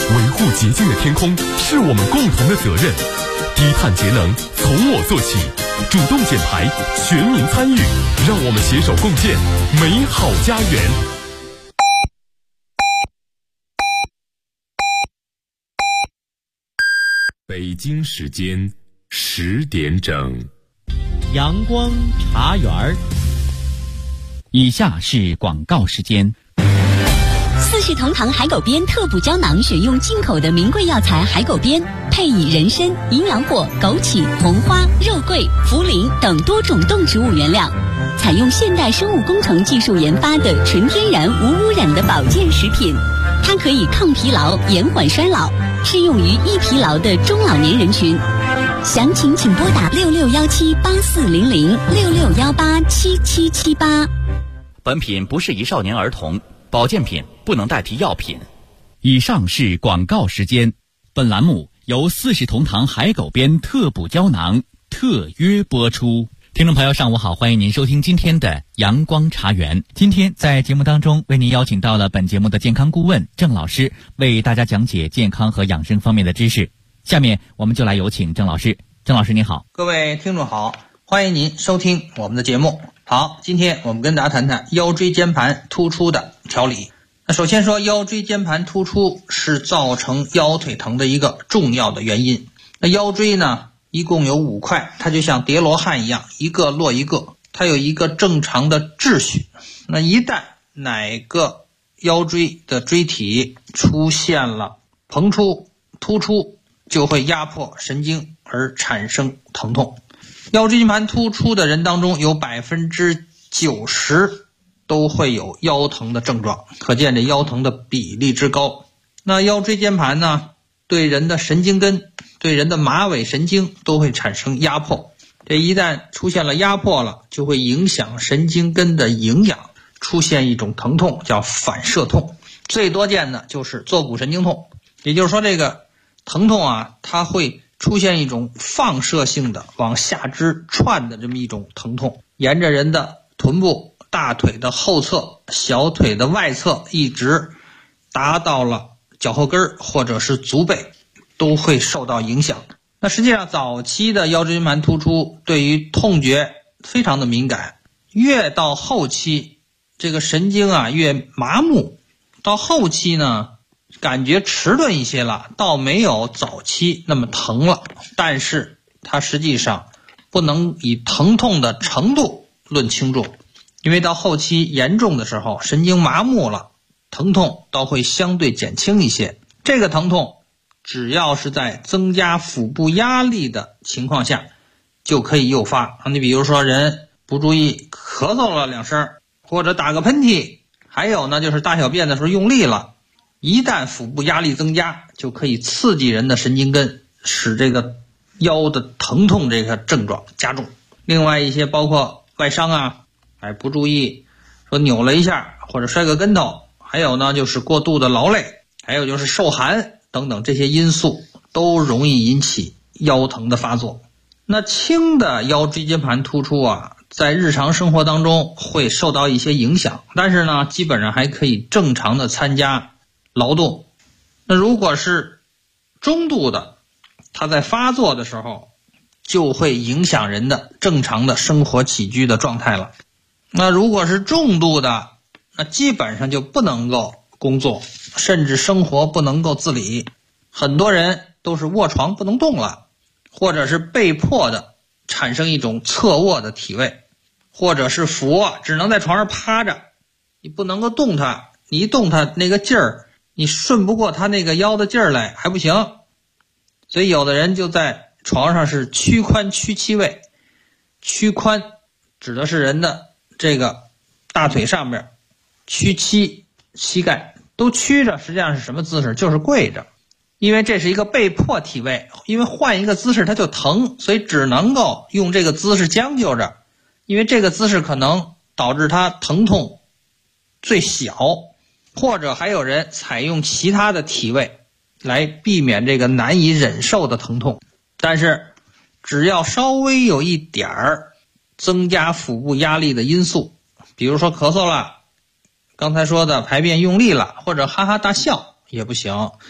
维护洁净的天空是我们共同的责任。低碳节能从我做起，主动减排，全民参与，让我们携手共建美好家园。北京时间10点整， 阳光茶园。 以下是广告时间。 四世同堂海狗鞭特补胶囊选用进口的名贵药材海狗鞭，配以人参、营养果、枸杞、红花、肉桂、茯苓等多种动植物原料，采用现代生物工程技术研发的纯天然无污染的保健食品。它可以抗疲劳、延缓衰老，适用于易疲劳的中老年人群。详情请拨打6617840066187778。 本品不适宜少年儿童，保健品不能代替药品。以上是广告时间。本栏目由四世同堂海狗鞭特补胶囊特约播出。听众朋友上午好，欢迎您收听今天的阳光茶园。今天在节目当中为您邀请到了本节目的健康顾问郑老师，为大家讲解健康和养生方面的知识。下面我们就来有请郑老师。郑老师您好。 各位听众好，欢迎您收听我们的节目。好，今天我们跟大家谈谈腰椎间盘突出的调理。那首先说，腰椎间盘突出是造成腰腿疼的一个重要的原因。那腰椎呢一共有5块，它就像叠罗汉一样，一个落一个，它有一个正常的秩序。那一旦哪个腰椎的椎体出现了膨出、突出，就会压迫神经而产生疼痛。腰椎间盘突出的人当中，有90%都会有腰疼的症状，可见这腰疼的比例之高。那腰椎间盘呢，对人的神经根、对人的马尾神经都会产生压迫。这一旦出现了压迫了，就会影响神经根的营养，出现一种疼痛，叫反射痛。最多见的就是坐骨神经痛，也就是说这个疼痛啊，它会出现一种放射性的往下肢窜的这么一种疼痛，沿着人的臀部、大腿的后侧、小腿的外侧，一直达到了脚后跟或者是足背，都会受到影响。那实际上早期的腰椎间盘突出对于痛觉非常的敏感，越到后期这个神经啊越麻木，到后期呢感觉迟钝一些了，倒没有早期那么疼了，但是它实际上不能以疼痛的程度论轻重，因为到后期严重的时候，神经麻木了，疼痛倒会相对减轻一些。这个疼痛只要是在增加腹部压力的情况下就可以诱发。你比如说人不注意咳嗽了2声，或者打个喷嚏，还有呢就是大小便的时候用力了，一旦腹部压力增加，就可以刺激人的神经根，使这个腰的疼痛这个症状加重。另外一些包括外伤啊，不注意说扭了一下或者摔个跟头，还有呢就是过度的劳累，还有就是受寒等等，这些因素都容易引起腰疼的发作。那轻的腰椎间盘突出啊，在日常生活当中会受到一些影响，但是呢基本上还可以正常的参加劳动。那如果是中度的，它在发作的时候就会影响人的正常的生活起居的状态了。那如果是重度的，那基本上就不能够工作，甚至生活不能够自理。很多人都是卧床不能动了，或者是被迫的产生一种侧卧的体位，或者是俯卧，只能在床上趴着，你不能够动它，你一动它那个劲儿，你顺不过它那个腰的劲儿来还不行。所以有的人就在床上是屈髋屈膝位。屈髋指的是人的这个大腿上面，屈膝膝盖都屈着，实际上是什么姿势？就是跪着。因为这是一个被迫体位，因为换一个姿势它就疼，所以只能够用这个姿势将就着，因为这个姿势可能导致它疼痛最小。或者还有人采用其他的体位来避免这个难以忍受的疼痛。但是只要稍微有一点儿增加腹部压力的因素，比如说咳嗽了，刚才说的排便用力了，或者哈哈大笑也不行。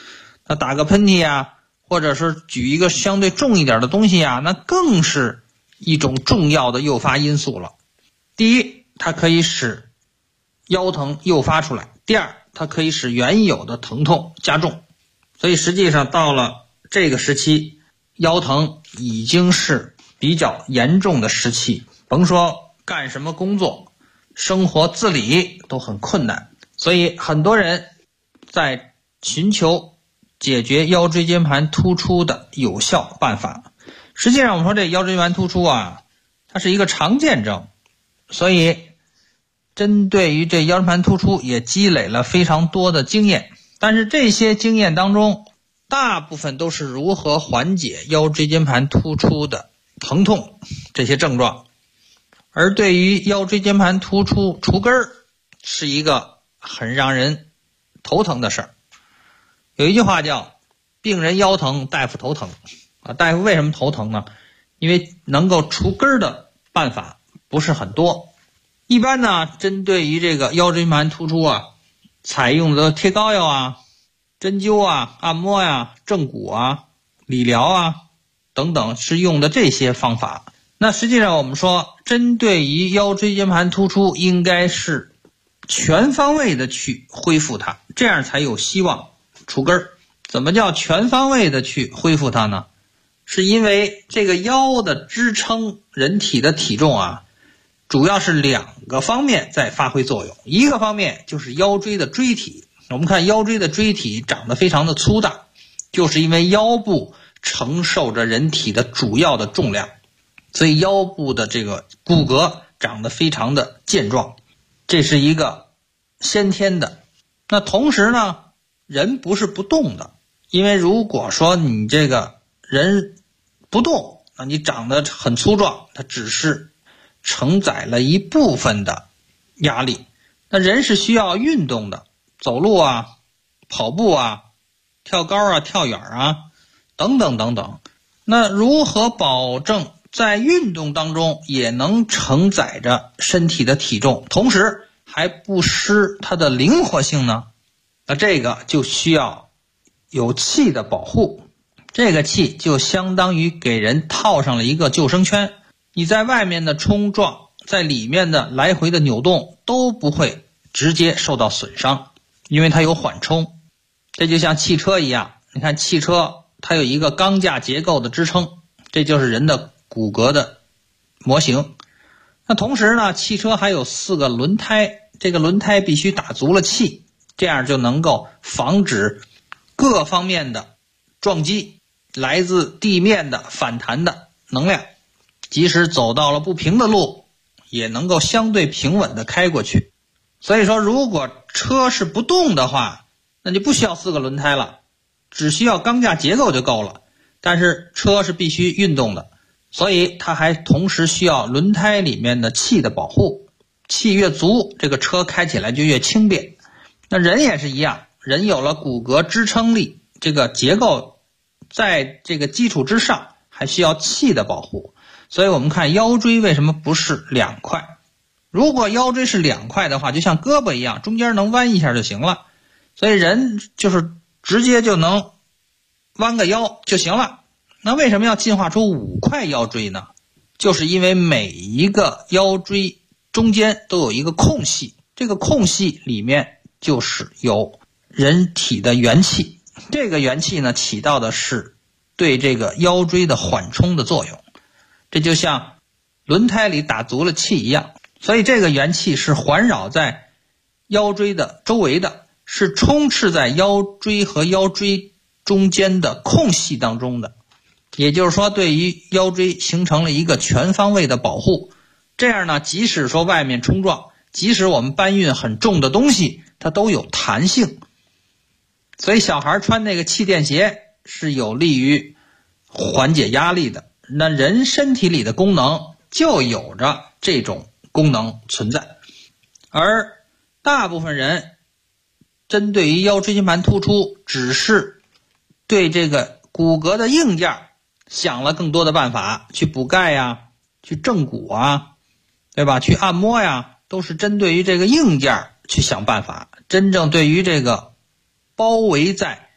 那打个喷嚏啊，或者是举一个相对重一点的东西啊，那更是一种重要的诱发因素了。第一，它可以使腰疼诱发出来；第二，它可以使原有的疼痛加重。所以实际上到了这个时期，腰疼已经是比较严重的时期，甭说干什么工作，生活自理都很困难。所以很多人在寻求解决腰椎间盘突出的有效办法。实际上我们说这腰椎间盘突出啊，它是一个常见症，所以针对于这腰椎间盘突出也积累了非常多的经验。但是这些经验当中，大部分都是如何缓解腰椎间盘突出的疼痛这些症状。而对于腰椎间盘突出除根儿，是一个很让人头疼的事儿。有一句话叫病人腰疼，大夫头疼啊。大夫为什么头疼呢？因为能够除根儿的办法不是很多。一般呢，针对于这个腰椎间盘突出啊，采用的贴膏药啊、针灸啊、按摩呀、正骨啊、理疗啊等等，是用的这些方法。那实际上我们说，针对于腰椎间盘突出，应该是全方位的去恢复它，这样才有希望除根儿。怎么叫全方位的去恢复它呢？是因为这个腰的支撑人体的体重啊，主要是两个方面在发挥作用。一个方面就是腰椎的椎体，我们看腰椎的椎体长得非常的粗大，就是因为腰部承受着人体的主要的重量，所以腰部的这个骨骼长得非常的健壮，这是一个先天的。那同时呢，人不是不动的，因为如果说你这个人不动，那你长得很粗壮，它只是承载了一部分的压力。那人是需要运动的，走路啊、跑步啊、跳高啊、跳远啊等等等等。那如何保证在运动当中也能承载着身体的体重，同时还不失它的灵活性呢？那这个就需要有气的保护。这个气就相当于给人套上了一个救生圈，你在外面的冲撞，在里面的来回的扭动都不会直接受到损伤，因为它有缓冲。这就像汽车一样，你看汽车它有一个钢架结构的支撑，这就是人的骨骼的模型。那同时呢，汽车还有4个轮胎，这个轮胎必须打足了气，这样就能够防止各方面的撞击，来自地面的反弹的能量，即使走到了不平的路，也能够相对平稳的开过去。所以说，如果车是不动的话，那就不需要4个轮胎了，只需要钢架结构就够了。但是车是必须运动的，所以它还同时需要轮胎里面的气的保护，气越足，这个车开起来就越轻便。那人也是一样，人有了骨骼支撑力，这个结构在这个基础之上还需要气的保护。所以我们看腰椎为什么不是2块，如果腰椎是2块的话，就像胳膊一样，中间能弯一下就行了，所以人就是直接就能弯个腰就行了。那为什么要进化出5块腰椎呢？就是因为每一个腰椎中间都有一个空隙，这个空隙里面就是有人体的元气，这个元气呢起到的是对这个腰椎的缓冲的作用，这就像轮胎里打足了气一样。所以这个元气是环绕在腰椎的周围的，是充斥在腰椎和腰椎中间的空隙当中的，也就是说对于腰椎形成了一个全方位的保护。这样呢，即使说外面冲撞，即使我们搬运很重的东西，它都有弹性。所以小孩穿那个气垫鞋是有利于缓解压力的。那人身体里的功能就有着这种功能存在。而大部分人针对于腰椎间盘突出，只是对这个骨骼的硬件想了更多的办法，去补钙呀，去正骨啊，对吧？去按摩呀，都是针对于这个硬件去想办法。真正对于这个包围在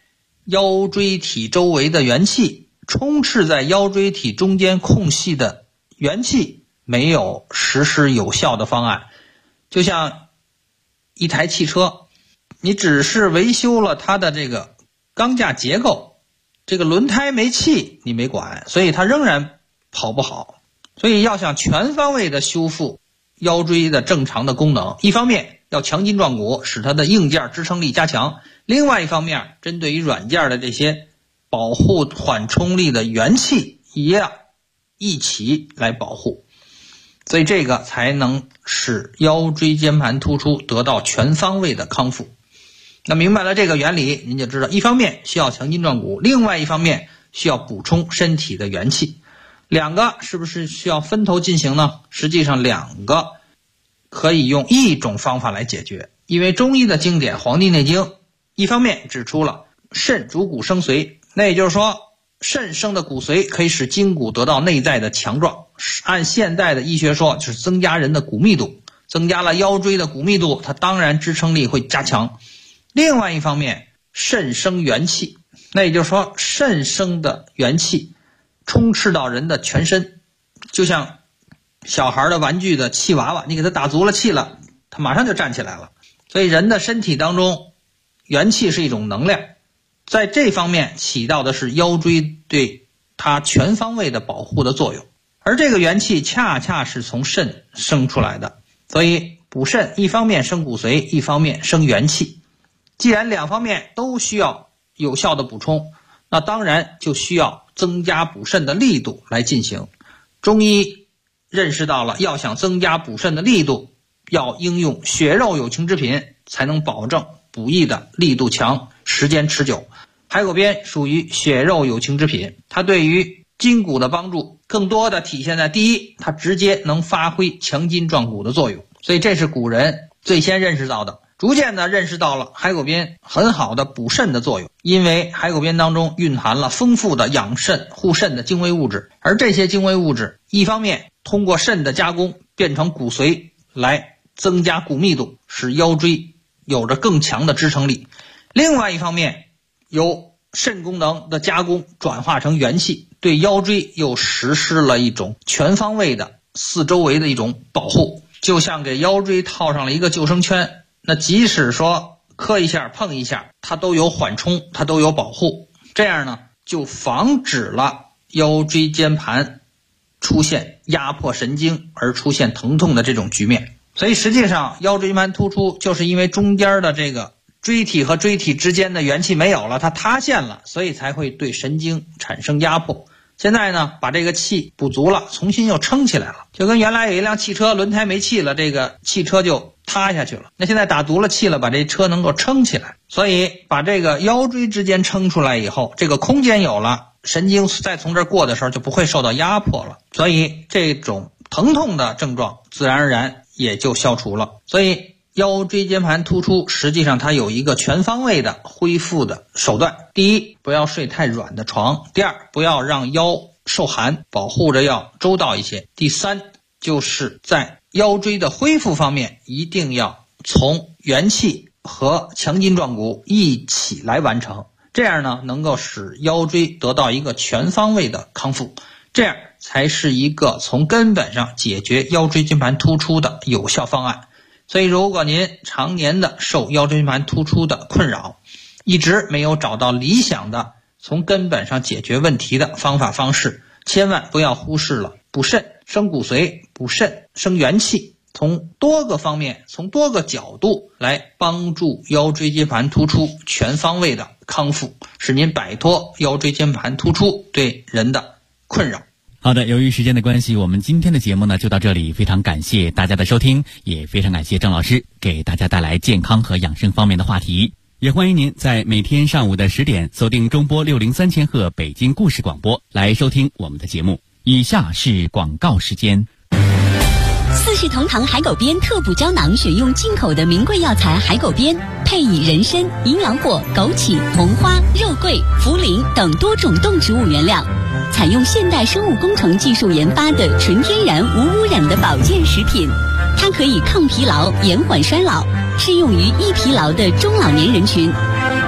腰椎体周围的元气，充斥在腰椎体中间空隙的元气没有实施有效的方案。就像一台汽车，你只是维修了它的这个钢架结构，这个轮胎没气你没管，所以它仍然跑不好。所以要想全方位的修复腰椎的正常的功能，一方面要强筋壮骨，使它的硬件支撑力加强，另外一方面针对于软件的这些保护缓冲力的元气也要一起来保护，所以这个才能使腰椎间盘突出得到全方位的康复。那明白了这个原理，您就知道一方面需要强筋壮骨，另外一方面需要补充身体的元气。两个是不是需要分头进行呢？实际上两个可以用一种方法来解决。因为中医的经典《黄帝内经》一方面指出了肾主骨生髓，那也就是说肾生的骨髓可以使筋骨得到内在的强壮，按现代的医学说就是增加人的骨密度，增加了腰椎的骨密度，它当然支撑力会加强。另外一方面肾生元气，那也就是说肾生的元气充斥到人的全身，就像小孩的玩具的气娃娃，你给他打足了气了，他马上就站起来了。所以人的身体当中元气是一种能量，在这方面起到的是腰椎对它全方位的保护的作用，而这个元气恰恰是从肾生出来的。所以补肾一方面生骨髓，一方面生元气，既然两方面都需要有效的补充，那当然就需要增加补肾的力度来进行。中医认识到了要想增加补肾的力度，要应用血肉有情之品，才能保证补益的力度强，时间持久。海狗鞭属于血肉有情之品，它对于筋骨的帮助更多的体现在第一，它直接能发挥强筋壮骨的作用，所以这是古人最先认识到的。逐渐的认识到了海狗鞭很好的补肾的作用，因为海狗鞭当中蕴含了丰富的养肾护肾的精微物质，而这些精微物质一方面通过肾的加工变成骨髓来增加骨密度，使腰椎有着更强的支撑力，另外一方面由肾功能的加工转化成元气，对腰椎又实施了一种全方位的四周围的一种保护，就像给腰椎套上了一个救生圈，那即使说磕一下碰一下，它都有缓冲，它都有保护，这样呢就防止了腰椎间盘出现压迫神经而出现疼痛的这种局面。所以实际上腰椎间盘突出就是因为中间的这个椎体和椎体之间的元气没有了，它塌陷了，所以才会对神经产生压迫。现在呢把这个气补足了，重新又撑起来了，就跟原来有一辆汽车轮胎没气了，这个汽车就塌下去了，那现在打足了气了，把这车能够撑起来，所以把这个腰椎之间撑出来以后，这个空间有了，神经再从这儿过的时候就不会受到压迫了，所以这种疼痛的症状自然而然也就消除了。所以腰椎间盘突出实际上它有一个全方位的恢复的手段。第一，不要睡太软的床；第二，不要让腰受寒，保护着要周到一些；第三，就是在腰椎的恢复方面一定要从元气和强筋壮骨一起来完成，这样呢能够使腰椎得到一个全方位的康复，这样才是一个从根本上解决腰椎间盘突出的有效方案。所以如果您常年的受腰椎间盘突出的困扰，一直没有找到理想的从根本上解决问题的方法方式，千万不要忽视了补肾生骨髓，补肾生元气，从多个方面从多个角度来帮助腰椎间盘突出全方位的康复，使您摆脱腰椎间盘突出对人的困扰。 好的，由于时间的关系，我们今天的节目呢就到这里，非常感谢大家的收听，也非常感谢郑老师给大家带来健康和养生方面的话题。也欢迎您在每天上午的10点锁定中波603千赫北京故事广播来收听我们的节目。以下是广告时间。 四世同堂海狗鞭特补胶囊选用进口的名贵药材海狗鞭，配以人参、营养果、枸杞、红花、肉桂、茯苓等多种动植物原料，采用现代生物工程技术研发的纯天然无污染的保健食品。它可以抗疲劳、延缓衰老，适用于易疲劳的中老年人群。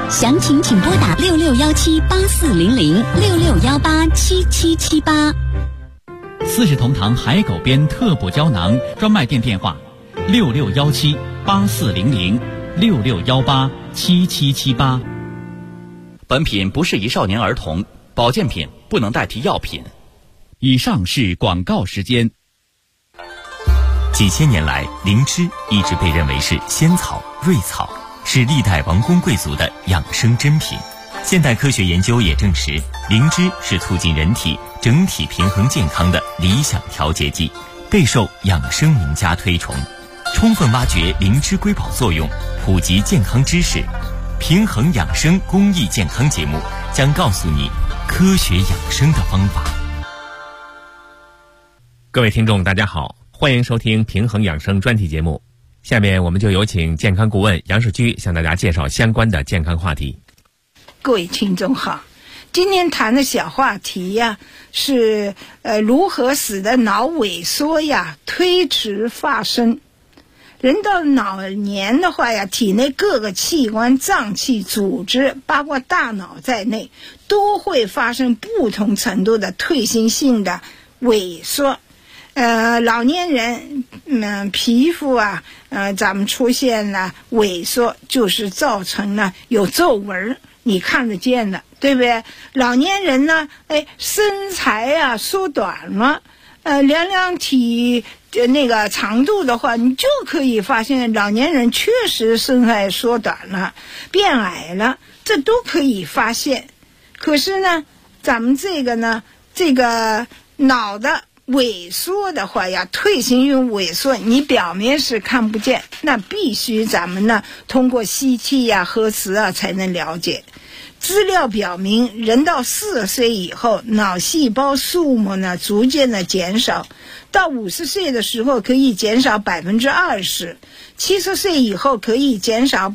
详情请拨打6617840066187778。 四世同堂海狗鞭特补胶囊专卖店电话：6617840066187778。本品不适宜少年儿童，保健品不能代替药品。以上是广告时间。 几千年来，灵芝一直被认为是仙草、瑞草，是历代王公贵族的养生珍品。现代科学研究也证实，灵芝是促进人体整体平衡健康的理想调节剂，备受养生名家推崇。充分挖掘灵芝瑰宝作用，普及健康知识，平衡养生公益健康节目将告诉你科学养生的方法。 各位听众大家好，欢迎收听平衡养生专题节目。下面我们就有请健康顾问杨世居向大家介绍相关的健康话题。 各位听众好，今天谈的小话题呀，是如何使得脑萎缩呀推迟发生。人到老年的话呀，体内各个器官、脏器、组织，包括大脑在内，都会发生不同程度的退行性的萎缩。老年人皮肤啊咱们出现了萎缩，就是造成了有皱纹，你看得见的，对不对？老年人呢身材啊缩短了，量量体那个长度的话，你就可以发现老年人确实身材缩短了，变矮了，这都可以发现。可是呢，咱们这个脑的萎缩的话呀，退行性萎缩，你表面是看不见，那必须咱们呢通过 CT 呀、核磁啊才能了解。资料表明，人到40岁以后，脑细胞数目呢逐渐的减少，到50岁的时候可以减少 20%， 70岁以后可以减少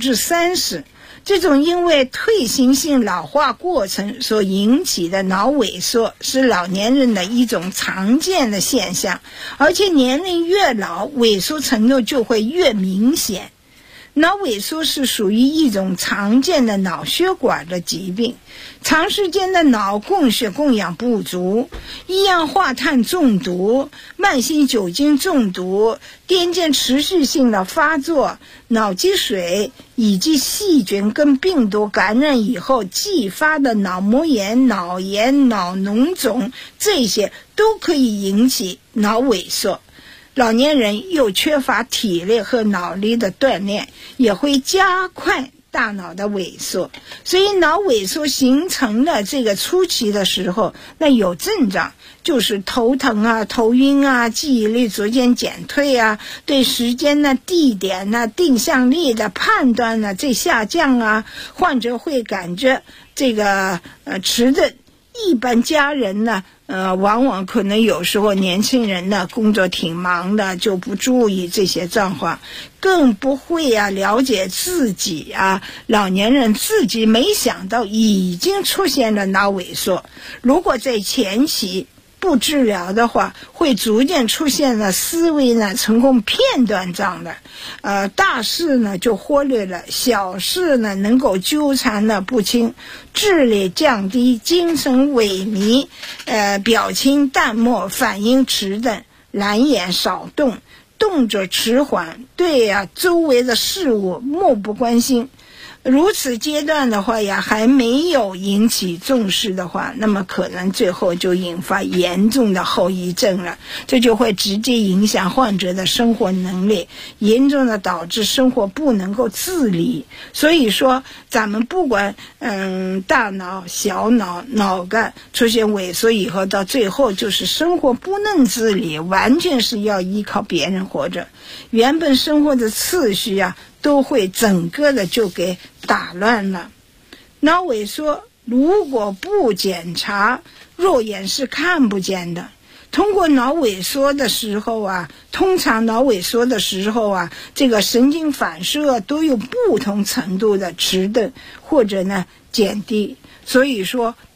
30%。这种因为退行性老化过程所引起的脑萎缩是老年人的一种常见的现象，而且年龄越老，萎缩程度就会越明显。脑萎缩是属于一种常见的脑血管的疾病，长时间的脑供血供氧不足、一氧化碳中毒、慢性酒精中毒、癫痫持续性的发作、脑积水以及细菌跟病毒感染以后继发的脑膜炎、脑炎、脑脓肿，这些都可以引起脑萎缩。老年人又缺乏体力和脑力的锻炼，也会加快大脑的萎缩。所以脑萎缩形成的这个初期的时候，那有症状就是头疼啊、头晕啊、记忆力逐渐减退啊，对时间呢、地点呢、定向力的判断呢这下降啊，患者会感觉这个迟钝。一般家人呢往往可能有时候年轻人呢工作挺忙的，就不注意这些状况，更不会了解自己老年人自己没想到已经出现了脑萎缩。如果在前期不治疗的话，会逐渐出现了思维呢成功片段状的，大事呢就忽略了，小事呢能够纠缠的不清，智力降低，精神萎靡，表情淡漠，反应迟钝，蓝眼少动，动作迟缓，对周围的事物漠不关心。如此阶段的话呀，还没有引起重视的话，那么可能最后就引发严重的后遗症了，这就会直接影响患者的生活能力，严重的导致生活不能够自理。所以说咱们不管大脑、小脑、脑干出现萎缩以后，到最后就是生活不能自理，完全是要依靠别人活着，原本生活的次序都会整个的就给打乱了。脑萎缩如果不检查，肉眼是看不见的。通过脑萎缩的时候通常脑萎缩的时候这个神经反射都有不同程度的迟钝或者呢减低。所以说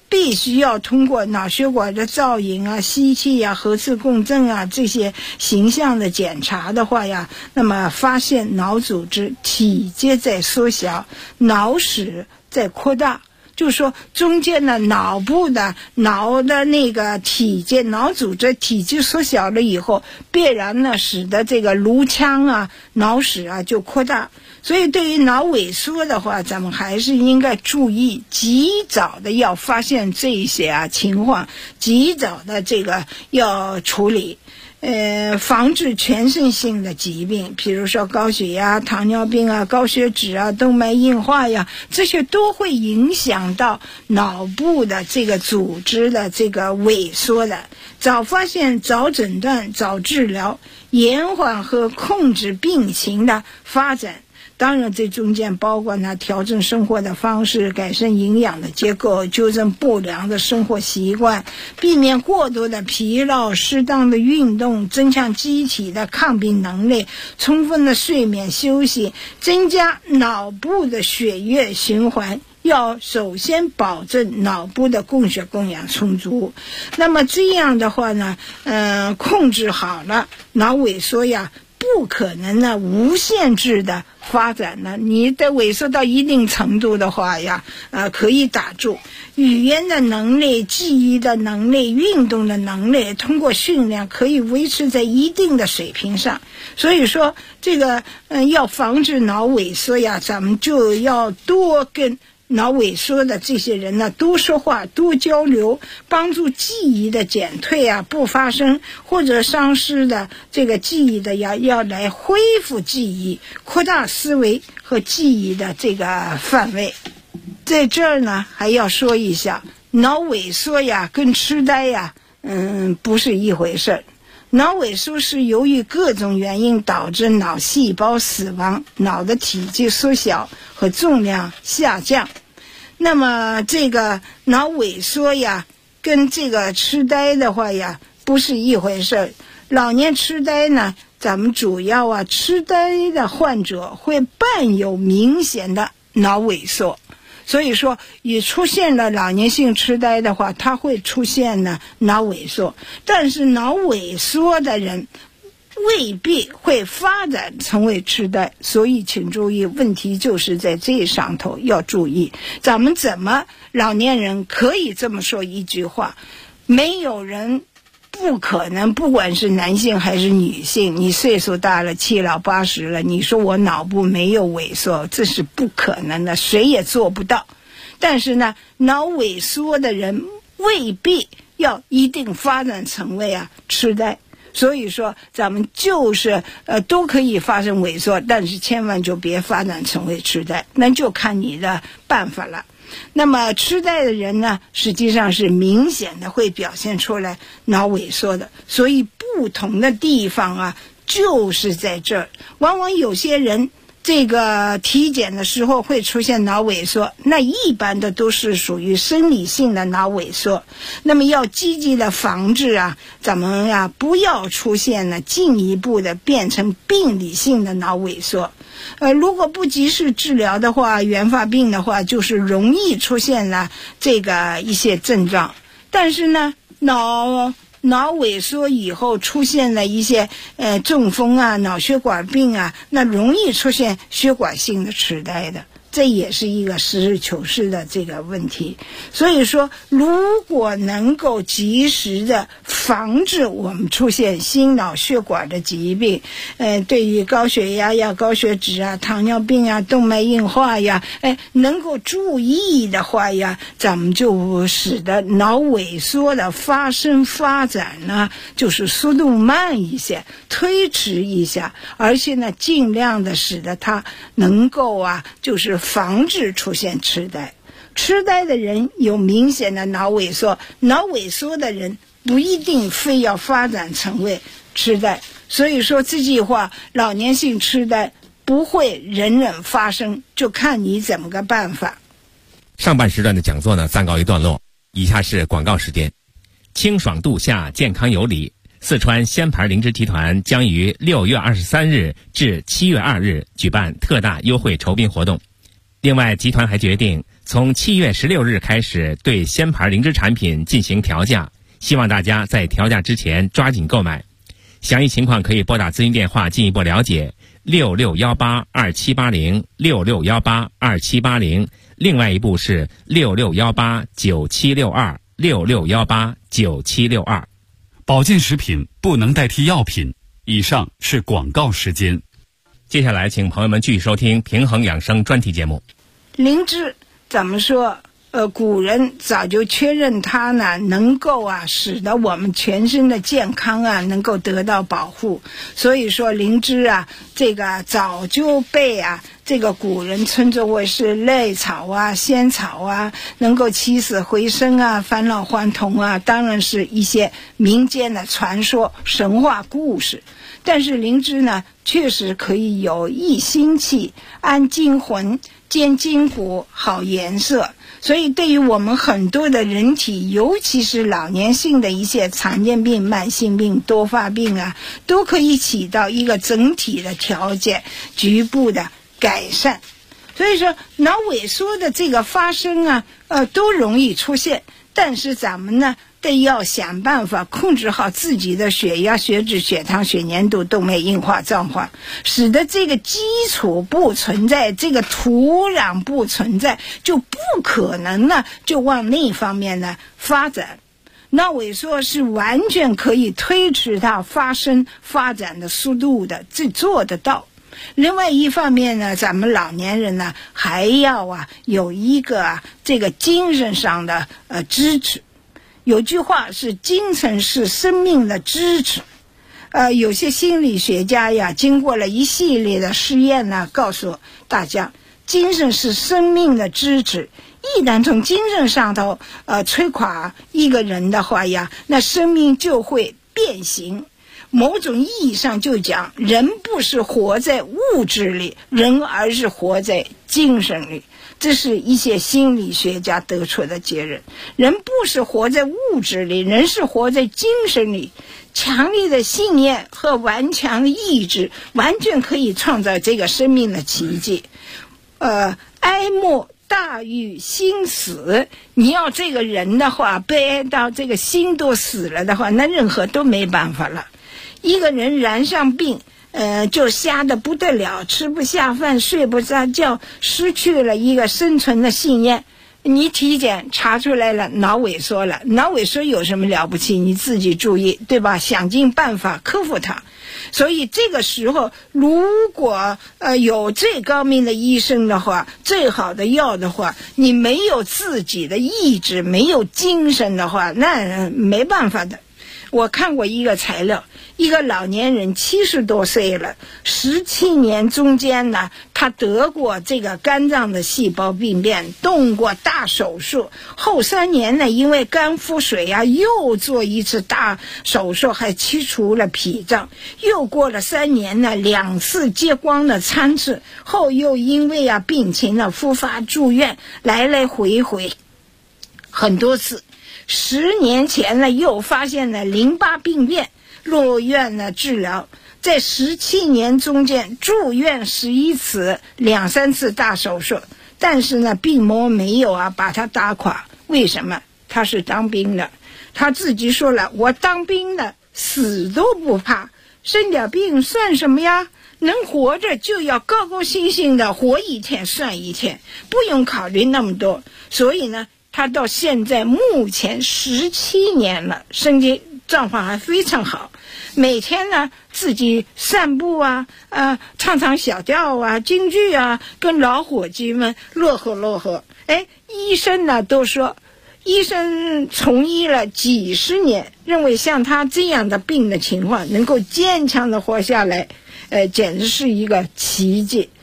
必须要通过脑血管的造影啊、吸气啊、核磁共振啊这些形象的检查的话呀，那么发现脑组织体积在缩小，脑室在扩大。就是说中间的脑部的脑的那个体积，脑组织体积缩小了以后，必然呢使得这个颅腔啊、脑室啊就扩大。所以对于脑萎缩的话，咱们还是应该注意，及早的要发现这些情况，及早的这个要处理。防治全身性的疾病，比如说高血压、糖尿病啊、高血脂啊、动脉硬化呀，这些都会影响到脑部的这个组织的这个萎缩的。早发现、早诊断、早治疗，延缓和控制病情的发展。当然这中间包括呢调整生活的方式，改善营养的结构，纠正不良的生活习惯，避免过度的疲劳，适当的运动，增强机体的抗病能力，充分的睡眠休息，增加脑部的血液循环。要首先保证脑部的供血供氧充足。那么这样的话呢控制好了脑萎缩呀，不可能呢无限制的发展呢。你的萎缩到一定程度的话呀，可以打住。语言的能力、记忆的能力、运动的能力，通过训练可以维持在一定的水平上。所以说这个要防止脑萎缩呀，咱们就要多跟脑萎缩的这些人呢多说话、多交流，帮助记忆的减退啊不发生，或者丧失的这个记忆的要来恢复记忆，扩大思维和记忆的这个范围。在这儿呢还要说一下，脑萎缩呀跟痴呆呀不是一回事。脑萎缩是由于各种原因导致脑细胞死亡、脑的体积缩小和重量下降。那么这个脑萎缩呀跟这个痴呆的话呀不是一回事。老年痴呆呢，咱们主要痴呆的患者会伴有明显的脑萎缩。所以说一出现了老年性痴呆的话，它会出现呢脑萎缩。但是脑萎缩的人未必会发展成为痴呆，所以请注意，问题就是在这上头要注意。咱们怎么老年人可以这么说一句话，没有人不可能，不管是男性还是女性，你岁数大了，7老80了，你说我脑部没有萎缩，这是不可能的，谁也做不到。但是呢，脑萎缩的人未必要一定发展成为痴呆。所以说咱们就是都可以发生萎缩，但是千万就别发展成为痴呆，那就看你的办法了。那么痴呆的人呢，实际上是明显的会表现出来脑萎缩的，所以不同的地方就是在这儿。往往有些人这个体检的时候会出现脑萎缩，那一般的都是属于生理性的脑萎缩。那么要积极的防治咱们不要出现呢进一步的变成病理性的脑萎缩。如果不及时治疗的话，原发病的话就是容易出现了这个一些症状。但是呢脑萎缩以后出现了一些中风脑血管病那容易出现血管性的痴呆的，这也是一个实事求是的这个问题。所以说如果能够及时的防治我们出现心脑血管的疾病，对于高血压呀、高血脂糖尿病动脉硬化能够注意的话咱们就使得脑萎缩的发生发展呢就是速度慢一些，推迟一下，而且呢尽量的使得它能够就是防止出现痴呆。痴呆的人有明显的脑萎缩，脑萎缩的人不一定非要发展成为痴呆。所以说这句话，老年性痴呆不会人人发生，就看你怎么个办法。 上半时段的讲座呢暂告一段落，以下是广告时间。清爽度夏，健康有理。四川仙牌灵芝集团将于6月23日至7月2日举办特大优惠酬宾活动。另外，集团还决定从7月16日开始对鲜牌灵芝产品进行调价，希望大家在调价之前抓紧购买。详细情况可以拨打咨询电话进一步了解，66182780，66182780，另外一部是66189762，66189762。 保健食品不能代替药品。以上是广告时间。 接下来请朋友们继续收听平衡养生专题节目。 灵芝怎么说？古人早就确认它呢，能够使得我们全身的健康能够得到保护。所以说灵芝这个早就被这个古人称作为是类草仙草能够起死回生返老还童当然是一些民间的传说、神话故事。但是灵芝呢，确实可以有益心气、安筋魂、健筋骨、好颜色。所以对于我们很多的人体，尤其是老年性的一些常见病、慢性病、多发病都可以起到一个整体的调节、局部的改善。所以说脑萎缩的这个发生都容易出现，但是咱们呢得要想办法控制好自己的血压、血脂、血糖、血粘度、动脉硬化、脏化，使得这个基础不存在，这个土壤不存在，就不可能呢就往那方面呢发展。脑萎缩是完全可以推迟它发生发展的速度的，这做得到。另外一方面呢，咱们老年人呢还要有一个这个精神上的支持。有句话是精神是生命的支持。有些心理学家经过了一系列的实验呢，告诉大家精神是生命的支持。一旦从精神上头摧垮一个人的话那生命就会变形。某种意义上就讲，人不是活在物质里，人而是活在精神里。这是一些心理学家得出的结论。人不是活在物质里，人是活在精神里。强烈的信念和顽强的意志完全可以创造这个生命的奇迹。哀莫大于心死。你要这个人的话，被爱到这个心都死了的话，那任何都没办法了。一个人染上病就瞎得不得了，吃不下饭，睡不着觉，失去了一个生存的信念。你体检查出来了，脑萎缩了。脑萎缩有什么了不起？你自己注意，对吧？想尽办法克服它。所以这个时候，如果有最高明的医生的话，最好的药的话，你没有自己的意志，没有精神的话，那没办法的。我看过一个材料，一个老年人70多岁了，17年中间呢，他得过这个肝脏的细胞病变，动过大手术，后3年呢，因为肝腹水又做一次大手术，还切除了脾脏，又过了3年呢，2次激光的参刺，后又因为病情的复发住院，来来回回很多次。10年前呢，又发现了淋巴病变，落院呢治疗。在17年中间住院11次，2、3次大手术，但是呢病魔没有把他打垮。为什么？他是当兵的，他自己说了，我当兵的死都不怕，生点病算什么呀？能活着就要高高兴兴的活一天算一天，不用考虑那么多。所以呢，他到现在目前17年了，身体状况还非常好。每天呢自己散步唱唱小调京剧跟老伙计们乐呵。医生呢都说，医生从医了几10年，认为像他这样的病的情况能够坚强的活下来，简直是一个奇迹。